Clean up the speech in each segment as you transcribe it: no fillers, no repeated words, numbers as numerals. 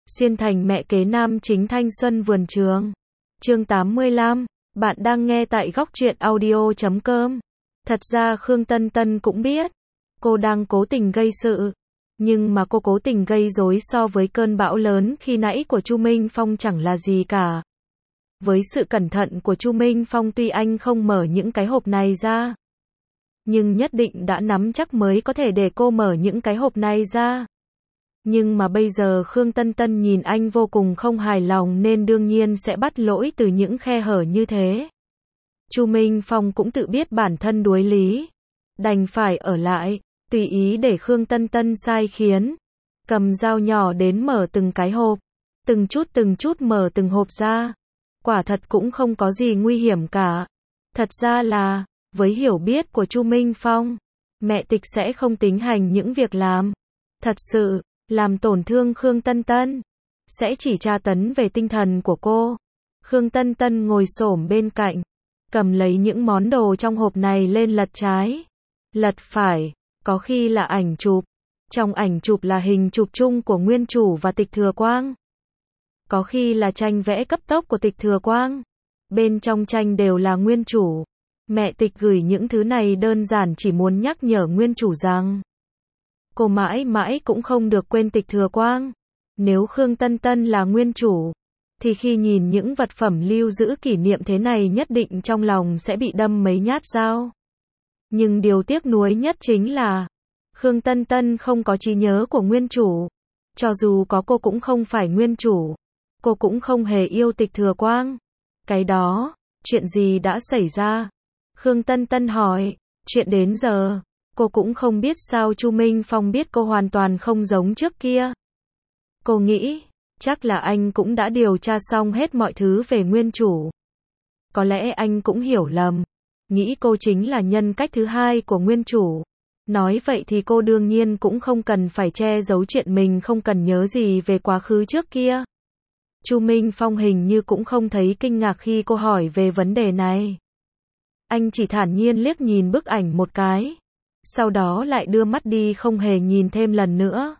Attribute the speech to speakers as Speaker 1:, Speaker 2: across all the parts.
Speaker 1: Xuyên thành mẹ kế nam chính thanh xuân vườn trường. Chương 85, bạn đang nghe tại góc truyện audio.com. Thật ra Khương Tân Tân cũng biết, cô đang cố tình gây sự. Nhưng mà cô cố tình gây rối so với cơn bão lớn khi nãy của Chu Minh Phong chẳng là gì cả. Với sự cẩn thận của Chu Minh Phong, tuy anh không mở những cái hộp này ra, nhưng nhất định đã nắm chắc mới có thể để cô mở những cái hộp này ra. Nhưng mà bây giờ Khương Tân Tân nhìn anh vô cùng không hài lòng nên đương nhiên sẽ bắt lỗi từ những khe hở như thế. Chu Minh Phong cũng tự biết bản thân đuối lý, đành phải ở lại, tùy ý để Khương Tân Tân sai khiến. Cầm dao nhỏ đến mở từng cái hộp, từng chút mở từng hộp ra. Quả thật cũng không có gì nguy hiểm cả. Thật ra là, với hiểu biết của Chu Minh Phong, mẹ Tịch sẽ không tính hành những việc làm thật sự làm tổn thương Khương Tân Tân, sẽ chỉ tra tấn về tinh thần của cô. Khương Tân Tân ngồi xổm bên cạnh, cầm lấy những món đồ trong hộp này lên lật trái, lật phải, có khi là ảnh chụp. Trong ảnh chụp là hình chụp chung của nguyên chủ và Tịch Thừa Quang. Có khi là tranh vẽ cấp tốc của Tịch Thừa Quang. Bên trong tranh đều là nguyên chủ. Mẹ Tịch gửi những thứ này đơn giản chỉ muốn nhắc nhở nguyên chủ rằng cô mãi mãi cũng không được quên Tịch Thừa Quang. Nếu Khương Tân Tân là nguyên chủ, thì khi nhìn những vật phẩm lưu giữ kỷ niệm thế này nhất định trong lòng sẽ bị đâm mấy nhát dao. Nhưng điều tiếc nuối nhất chính là Khương Tân Tân không có trí nhớ của nguyên chủ. Cho dù có cô cũng không phải nguyên chủ. Cô cũng không hề yêu Tịch Thừa Quang. Cái đó, chuyện gì đã xảy ra? Khương Tân Tân hỏi. Chuyện đến giờ, cô cũng không biết sao Chu Minh Phong biết cô hoàn toàn không giống trước kia. Cô nghĩ, chắc là anh cũng đã điều tra xong hết mọi thứ về nguyên chủ. Có lẽ anh cũng hiểu lầm, nghĩ cô chính là nhân cách thứ hai của nguyên chủ. Nói vậy thì cô đương nhiên cũng không cần phải che giấu chuyện mình không cần nhớ gì về quá khứ trước kia. Chu Minh Phong hình như cũng không thấy kinh ngạc khi cô hỏi về vấn đề này. Anh chỉ thản nhiên liếc nhìn bức ảnh một cái, sau đó lại đưa mắt đi không hề nhìn thêm lần nữa.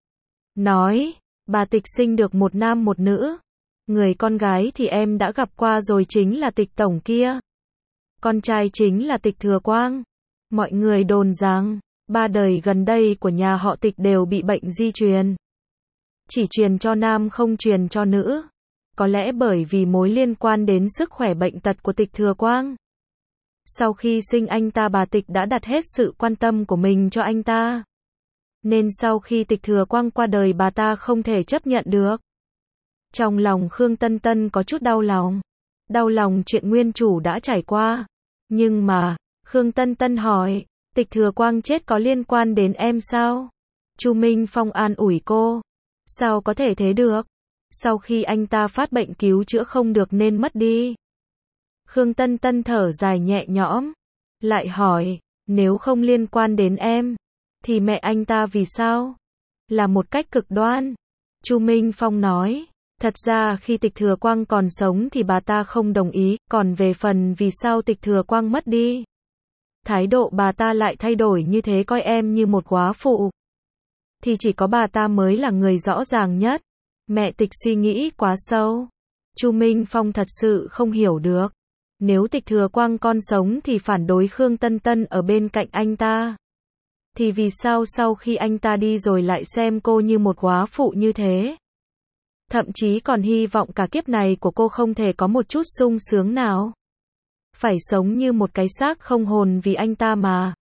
Speaker 1: Nói, bà Tịch sinh được một nam một nữ. Người con gái thì em đã gặp qua rồi, chính là Tịch tổng kia. Con trai chính là Tịch Thừa Quang. Mọi người đồn rằng, 3 đời gần đây của nhà họ Tịch đều bị bệnh di truyền. Chỉ truyền cho nam không truyền cho nữ. Có lẽ bởi vì mối liên quan đến sức khỏe bệnh tật của Tịch Thừa Quang. Sau khi sinh anh ta, bà Tịch đã đặt hết sự quan tâm của mình cho anh ta. Nên sau khi Tịch Thừa Quang qua đời, bà ta không thể chấp nhận được. Trong lòng Khương Tân Tân có chút đau lòng. Đau lòng chuyện nguyên chủ đã trải qua. Nhưng mà, Khương Tân Tân hỏi, Tịch Thừa Quang chết có liên quan đến em sao? Chu Minh Phong an ủi cô. Sao có thể thế được? Sau khi anh ta phát bệnh cứu chữa không được nên mất đi. Khương Tân Tân thở dài nhẹ nhõm. Lại hỏi, nếu không liên quan đến em, thì mẹ anh ta vì sao? Là một cách cực đoan. Chu Minh Phong nói, thật ra khi Tịch Thừa Quang còn sống thì bà ta không đồng ý, còn về phần vì sao Tịch Thừa Quang mất đi, thái độ bà ta lại thay đổi như thế, coi em như một góa phụ, thì chỉ có bà ta mới là người rõ ràng nhất. Mẹ Tịch suy nghĩ quá sâu. Chu Minh Phong thật sự không hiểu được. Nếu Tịch Thừa Quang còn sống thì phản đối Khương Tân Tân ở bên cạnh anh ta. Thì vì sao sau khi anh ta đi rồi lại xem cô như một góa phụ như thế? Thậm chí còn hy vọng cả kiếp này của cô không thể có một chút sung sướng nào. Phải sống như một cái xác không hồn vì anh ta mà.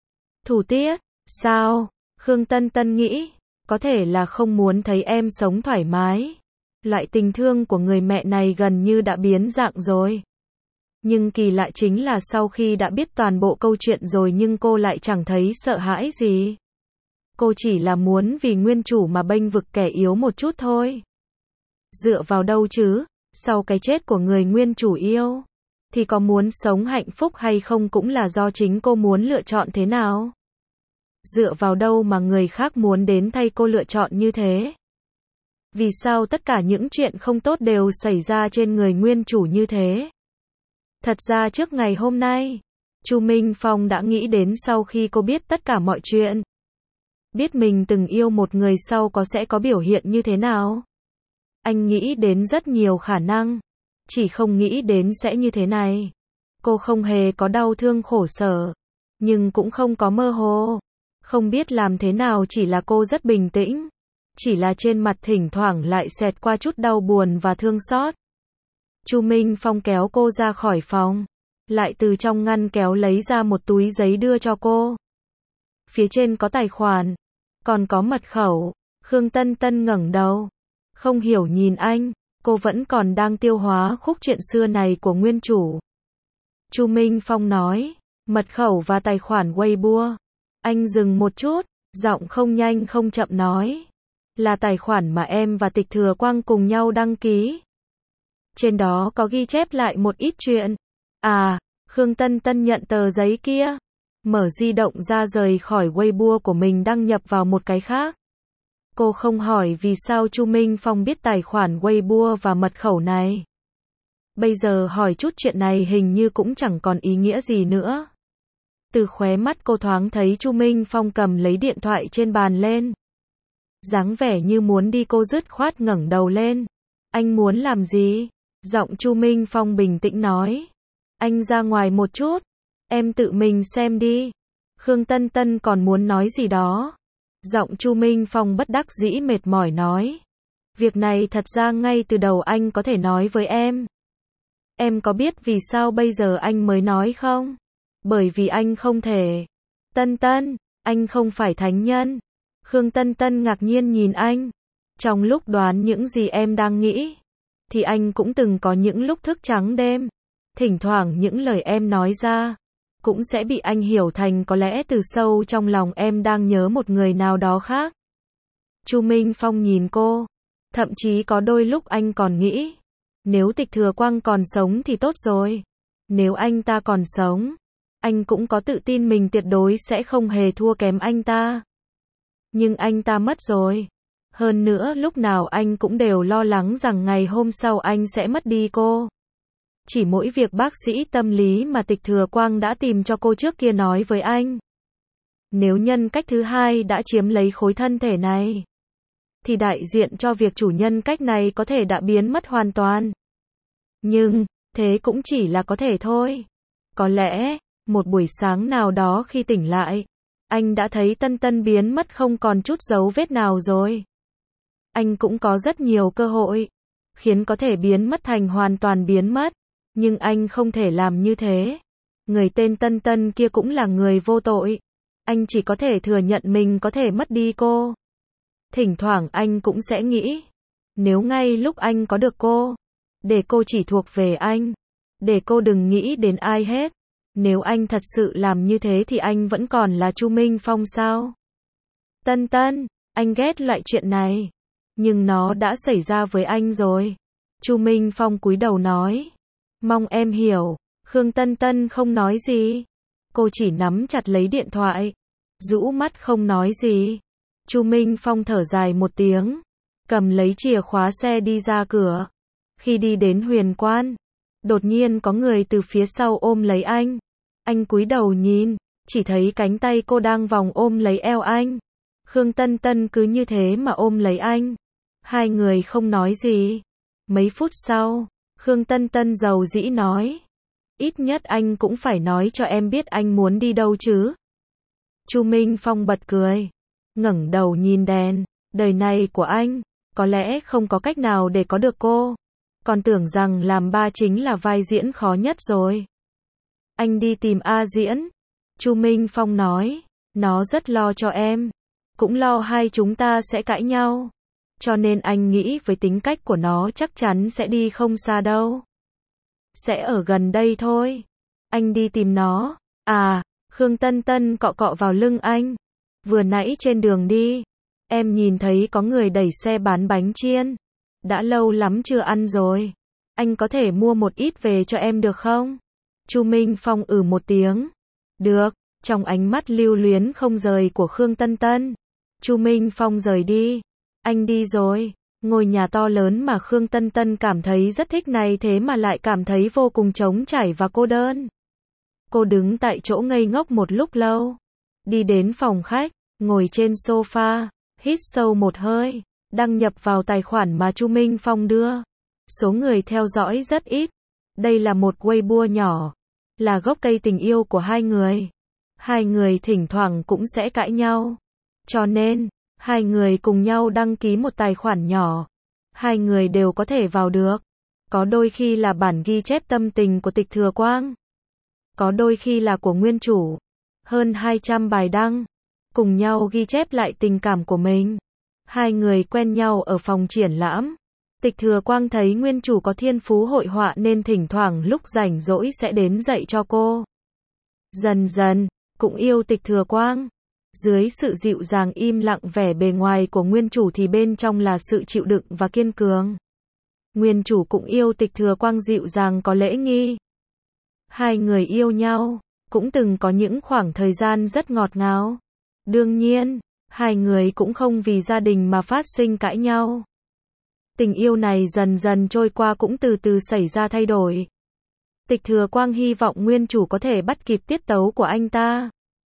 Speaker 1: Thủ tiết, sao? Khương Tân Tân nghĩ, có thể là không muốn thấy em sống thoải mái. Loại tình thương của người mẹ này gần như đã biến dạng rồi. Nhưng kỳ lạ chính là sau khi đã biết toàn bộ câu chuyện rồi nhưng cô lại chẳng thấy sợ hãi gì. Cô chỉ là muốn vì nguyên chủ mà bênh vực kẻ yếu một chút thôi. Dựa vào đâu chứ? Sau cái chết của người nguyên chủ yêu, thì có muốn sống hạnh phúc hay không cũng là do chính cô muốn lựa chọn thế nào. Dựa vào đâu mà người khác muốn đến thay cô lựa chọn như thế? Vì sao tất cả những chuyện không tốt đều xảy ra trên người nguyên chủ như thế? Thật ra trước ngày hôm nay, Chu Minh Phong đã nghĩ đến sau khi cô biết tất cả mọi chuyện. Biết mình từng yêu một người sau có sẽ có biểu hiện như thế nào. Anh nghĩ đến rất nhiều khả năng, chỉ không nghĩ đến sẽ như thế này. Cô không hề có đau thương khổ sở, nhưng cũng không có mơ hồ. Không biết làm thế nào, chỉ là cô rất bình tĩnh. Chỉ là trên mặt thỉnh thoảng lại xẹt qua chút đau buồn và thương xót. Chu Minh Phong kéo cô ra khỏi phòng, lại từ trong ngăn kéo lấy ra một túi giấy đưa cho cô. Phía trên có tài khoản, còn có mật khẩu. Khương Tân Tân ngẩng đầu, không hiểu nhìn anh, cô vẫn còn đang tiêu hóa khúc chuyện xưa này của nguyên chủ. Chu Minh Phong nói, mật khẩu và tài khoản Weibo. Anh dừng một chút, giọng không nhanh không chậm nói, là tài khoản mà em và Tịch Thừa Quang cùng nhau đăng ký. Trên đó có ghi chép lại một ít chuyện. À, Khương Tân Tân nhận tờ giấy kia, mở di động ra rời khỏi Weibo của mình đăng nhập vào một cái khác. Cô không hỏi vì sao Chu Minh Phong biết tài khoản Weibo và mật khẩu này. Bây giờ hỏi chút chuyện này hình như cũng chẳng còn ý nghĩa gì nữa. Từ khóe mắt cô thoáng thấy Chu Minh Phong cầm lấy điện thoại trên bàn lên. Dáng vẻ như muốn đi, cô dứt khoát ngẩng đầu lên. Anh muốn làm gì? Giọng Chu Minh Phong bình tĩnh nói. Anh ra ngoài một chút, em tự mình xem đi. Khương Tân Tân còn muốn nói gì đó. Giọng Chu Minh Phong bất đắc dĩ mệt mỏi nói. Việc này thật ra ngay từ đầu anh có thể nói với em. Em có biết vì sao bây giờ anh mới nói không? Bởi vì anh không thể. Tân Tân, anh không phải thánh nhân. Khương Tân Tân ngạc nhiên nhìn anh. Trong lúc đoán những gì em đang nghĩ, thì anh cũng từng có những lúc thức trắng đêm. Thỉnh thoảng những lời em nói ra cũng sẽ bị anh hiểu thành có lẽ từ sâu trong lòng em đang nhớ một người nào đó khác. Chu Minh Phong nhìn cô. Thậm chí có đôi lúc anh còn nghĩ, nếu Tịch Thừa Quang còn sống thì tốt rồi. Nếu anh ta còn sống, anh cũng có tự tin mình tuyệt đối sẽ không hề thua kém anh ta. Nhưng anh ta mất rồi. Hơn nữa lúc nào anh cũng đều lo lắng rằng ngày hôm sau anh sẽ mất đi cô. Chỉ mỗi việc bác sĩ tâm lý mà Tịch Thừa Quang đã tìm cho cô trước kia nói với anh. Nếu nhân cách thứ hai đã chiếm lấy khối thân thể này, thì đại diện cho việc chủ nhân cách này có thể đã biến mất hoàn toàn. Nhưng, thế cũng chỉ là có thể thôi. Có lẽ, một buổi sáng nào đó khi tỉnh lại, anh đã thấy Tân Tân biến mất không còn chút dấu vết nào rồi. Anh cũng có rất nhiều cơ hội, khiến có thể biến mất thành hoàn toàn biến mất. Nhưng anh không thể làm như thế. Người tên Tân Tân kia cũng là người vô tội. Anh chỉ có thể thừa nhận mình có thể mất đi cô. Thỉnh thoảng anh cũng sẽ nghĩ, nếu ngay lúc anh có được cô, để cô chỉ thuộc về anh, để cô đừng nghĩ đến ai hết. Nếu anh thật sự làm như thế thì anh vẫn còn là Chu Minh Phong sao? Tân Tân, anh ghét loại chuyện này. Nhưng nó đã xảy ra với anh rồi. Chu Minh Phong cúi đầu nói. Mong em hiểu. Khương Tân Tân không nói gì. Cô chỉ nắm chặt lấy điện thoại, rũ mắt không nói gì. Chu Minh Phong thở dài một tiếng, cầm lấy chìa khóa xe đi ra cửa. Khi đi đến Huyền Quan, đột nhiên có người từ phía sau ôm lấy anh. Anh cúi đầu nhìn, chỉ thấy cánh tay cô đang vòng ôm lấy eo anh. Khương Tân Tân cứ như thế mà ôm lấy anh. Hai người không nói gì. Mấy phút sau, Khương Tân Tân dầu dĩ nói. Ít nhất anh cũng phải nói cho em biết anh muốn đi đâu chứ. Chu Minh Phong bật cười, ngẩng đầu nhìn đèn. Đời này của anh, có lẽ không có cách nào để có được cô. Còn tưởng rằng làm ba chính là vai diễn khó nhất rồi. Anh đi tìm A Diễn. Chu Minh Phong nói. Nó rất lo cho em. Cũng lo hai chúng ta sẽ cãi nhau. Cho nên anh nghĩ với tính cách của nó chắc chắn sẽ đi không xa đâu. Sẽ ở gần đây thôi. Anh đi tìm nó. À, Khương Tân Tân cọ cọ vào lưng anh. Vừa nãy trên đường đi, em nhìn thấy có người đẩy xe bán bánh chiên. Đã lâu lắm chưa ăn rồi. Anh có thể mua một ít về cho em được không? Chu Minh Phong một tiếng. Được, trong ánh mắt lưu luyến không rời của Khương Tân Tân. Chu Minh Phong rời đi. Anh đi rồi. Ngôi nhà to lớn mà Khương Tân Tân cảm thấy rất thích này thế mà lại cảm thấy vô cùng trống trải và cô đơn. Cô đứng tại chỗ ngây ngốc một lúc lâu. Đi đến phòng khách, ngồi trên sofa, hít sâu một hơi. đăng nhập vào tài khoản mà Chu Minh Phong đưa. Số người theo dõi rất ít. Đây là một Weibo nhỏ, là gốc cây tình yêu của hai người. Hai người thỉnh thoảng cũng sẽ cãi nhau. Cho nên, hai người cùng nhau đăng ký một tài khoản nhỏ. Hai người đều có thể vào được. Có đôi khi là bản ghi chép tâm tình của Tịch Thừa Quang. Có đôi khi là của nguyên chủ. Hơn 200 bài đăng. Cùng nhau ghi chép lại tình cảm của mình. Hai người quen nhau ở phòng triển lãm. Tịch Thừa Quang thấy nguyên chủ có thiên phú hội họa nên thỉnh thoảng lúc rảnh rỗi sẽ đến dạy cho cô. Dần dần, cũng yêu Tịch Thừa Quang. Dưới sự dịu dàng im lặng vẻ bề ngoài của nguyên chủ thì bên trong là sự chịu đựng và kiên cường. Nguyên chủ cũng yêu Tịch Thừa Quang dịu dàng có lễ nghi. Hai người yêu nhau, cũng từng có những khoảng thời gian rất ngọt ngào. Đương nhiên, hai người cũng không vì gia đình mà phát sinh cãi nhau. Tình yêu này dần dần trôi qua cũng từ từ xảy ra thay đổi. Tịch Thừa Quang hy vọng nguyên chủ có thể bắt kịp tiết tấu của anh ta.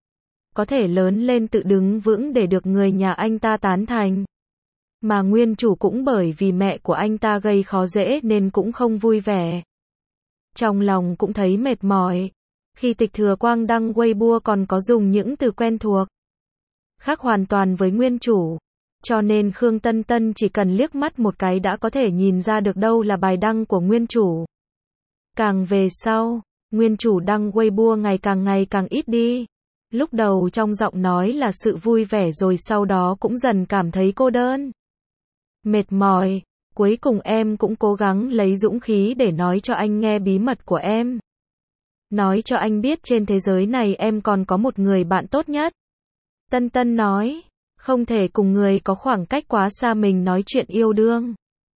Speaker 1: Có thể lớn lên tự đứng vững để được người nhà anh ta tán thành. Mà nguyên chủ cũng bởi vì mẹ của anh ta gây khó dễ nên cũng không vui vẻ. Trong lòng cũng thấy mệt mỏi. Khi Tịch Thừa Quang đăng Weibo còn có dùng những từ quen thuộc. Khác hoàn toàn với nguyên chủ. Cho nên Khương Tân Tân chỉ cần liếc mắt một cái đã có thể nhìn ra được đâu là bài đăng của nguyên chủ. Càng về sau, nguyên chủ đăng Weibo ngày càng ít đi. Lúc đầu trong giọng nói là sự vui vẻ rồi sau đó cũng dần cảm thấy cô đơn. Mệt mỏi, cuối cùng em cũng cố gắng lấy dũng khí để nói cho anh nghe bí mật của em. Nói cho anh biết trên thế giới này em còn có một người bạn tốt nhất. Tân Tân nói, không thể cùng người có khoảng cách quá xa mình nói chuyện yêu đương.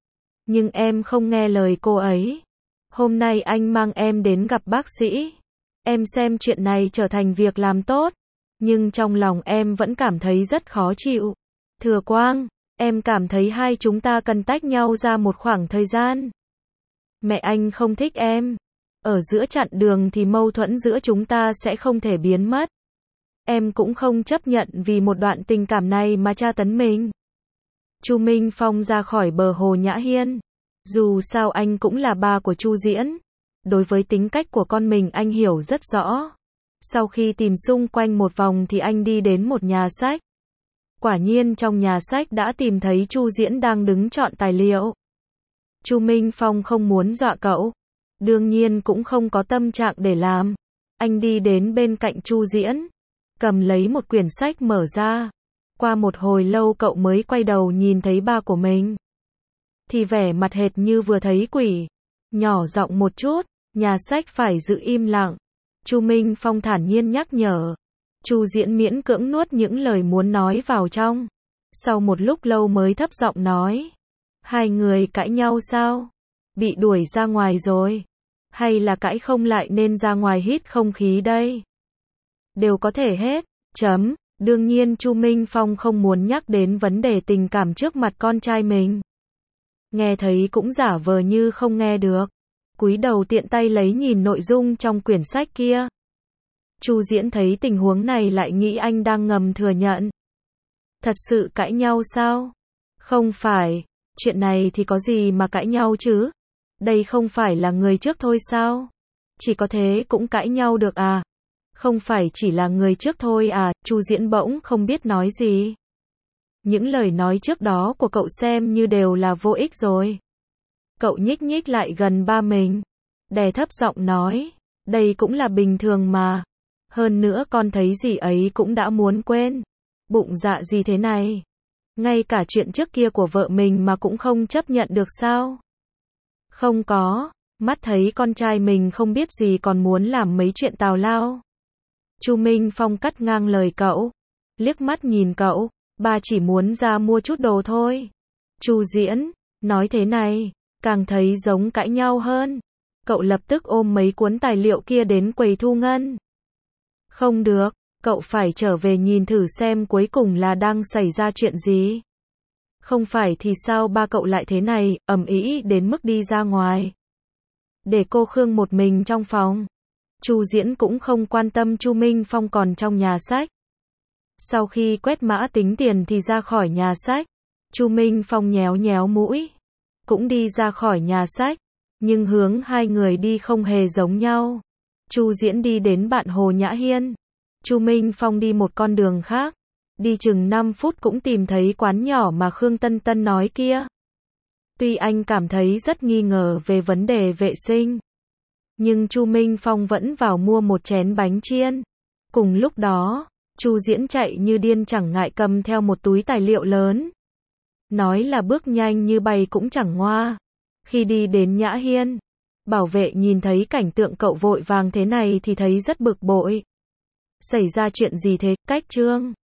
Speaker 1: Nhưng em không nghe lời cô ấy. Hôm nay anh mang em đến gặp bác sĩ. Em xem chuyện này trở thành việc làm tốt. Nhưng trong lòng em vẫn cảm thấy rất khó chịu. Thừa Quang, em cảm thấy hai chúng ta cần tách nhau ra một khoảng thời gian. Mẹ anh không thích em. Ở giữa chặng đường thì mâu thuẫn giữa chúng ta sẽ không thể biến mất. Em cũng không chấp nhận vì một đoạn tình cảm này mà tra tấn mình. Chu Minh Phong ra khỏi bờ hồ Nhã Hiên. Dù sao anh cũng là ba của Chu Diễn. Đối với tính cách của con mình anh hiểu rất rõ. Sau khi tìm xung quanh một vòng thì anh đi đến một nhà sách. Quả nhiên trong nhà sách đã tìm thấy Chu Diễn đang đứng chọn tài liệu. Chu Minh Phong không muốn dọa cậu. Đương nhiên cũng không có tâm trạng để làm. Anh đi đến bên cạnh Chu Diễn. Cầm lấy một quyển sách mở ra. Qua một hồi lâu cậu mới quay đầu nhìn thấy ba của mình. Thì vẻ mặt hệt như vừa thấy quỷ. Nhỏ giọng một chút, nhà sách phải giữ im lặng. Chu Minh Phong thản nhiên nhắc nhở. Chu Diễn miễn cưỡng nuốt những lời muốn nói vào trong. Sau một lúc lâu mới thấp giọng nói. Hai người cãi nhau sao? Bị đuổi ra ngoài rồi? Hay là cãi không lại nên ra ngoài hít không khí đây? Đều có thể hết. Đương nhiên Chu Minh Phong không muốn nhắc đến vấn đề tình cảm trước mặt con trai mình. Nghe thấy cũng giả vờ như không nghe được. Cúi đầu tiện tay lấy nhìn nội dung trong quyển sách kia. Chu Diễn thấy tình huống này lại nghĩ anh đang ngầm thừa nhận. Thật sự cãi nhau sao? Không phải, chuyện này thì có gì mà cãi nhau chứ? Đây không phải là người trước thôi sao? Chỉ có thế cũng cãi nhau được à? Không phải chỉ là người trước thôi à? Chu Diễn bỗng không biết nói gì. Những lời nói trước đó của cậu xem như đều là vô ích rồi. Cậu nhích nhích lại gần ba mình. Đè thấp giọng nói. Đây cũng là bình thường mà. Hơn nữa con thấy gì ấy cũng đã muốn quên. Bụng dạ gì thế này? Ngay cả chuyện trước kia của vợ mình mà cũng không chấp nhận được sao? Không có. Mắt thấy con trai mình không biết gì còn muốn làm mấy chuyện tào lao. Chu Minh Phong cắt ngang lời cậu. Liếc mắt nhìn cậu. Ba chỉ muốn ra mua chút đồ thôi. Chu Diễn, nói thế này, càng thấy giống cãi nhau hơn. Cậu lập tức ôm mấy cuốn tài liệu kia đến quầy thu ngân. Không được, cậu phải trở về nhìn thử xem cuối cùng là đang xảy ra chuyện gì. Không phải thì sao ba cậu lại thế này, ầm ĩ đến mức đi ra ngoài. Để cô Khương một mình trong phòng. Chu Diễn cũng không quan tâm Chu Minh Phong còn trong nhà sách. Sau khi quét mã tính tiền thì ra khỏi nhà sách. Chu Minh Phong nhéo nhéo mũi, cũng đi ra khỏi nhà sách, nhưng hướng hai người đi không hề giống nhau. Chu Diễn đi đến bạn Hồ Nhã Hiên, Chu Minh Phong đi một con đường khác, đi chừng 5 phút cũng tìm thấy quán nhỏ mà Khương Tân Tân nói kia. Tuy anh cảm thấy rất nghi ngờ về vấn đề vệ sinh, nhưng Chu Minh Phong vẫn vào mua một chén bánh chiên. Cùng lúc đó, Chu Diễn chạy như điên chẳng ngại cầm theo một túi tài liệu lớn. Nói là bước nhanh như bay cũng chẳng ngoa. Khi đi đến Nhã Hiên, bảo vệ nhìn thấy cảnh tượng cậu vội vàng thế này thì thấy rất bực bội. Xảy ra chuyện gì thế, Cách Trương?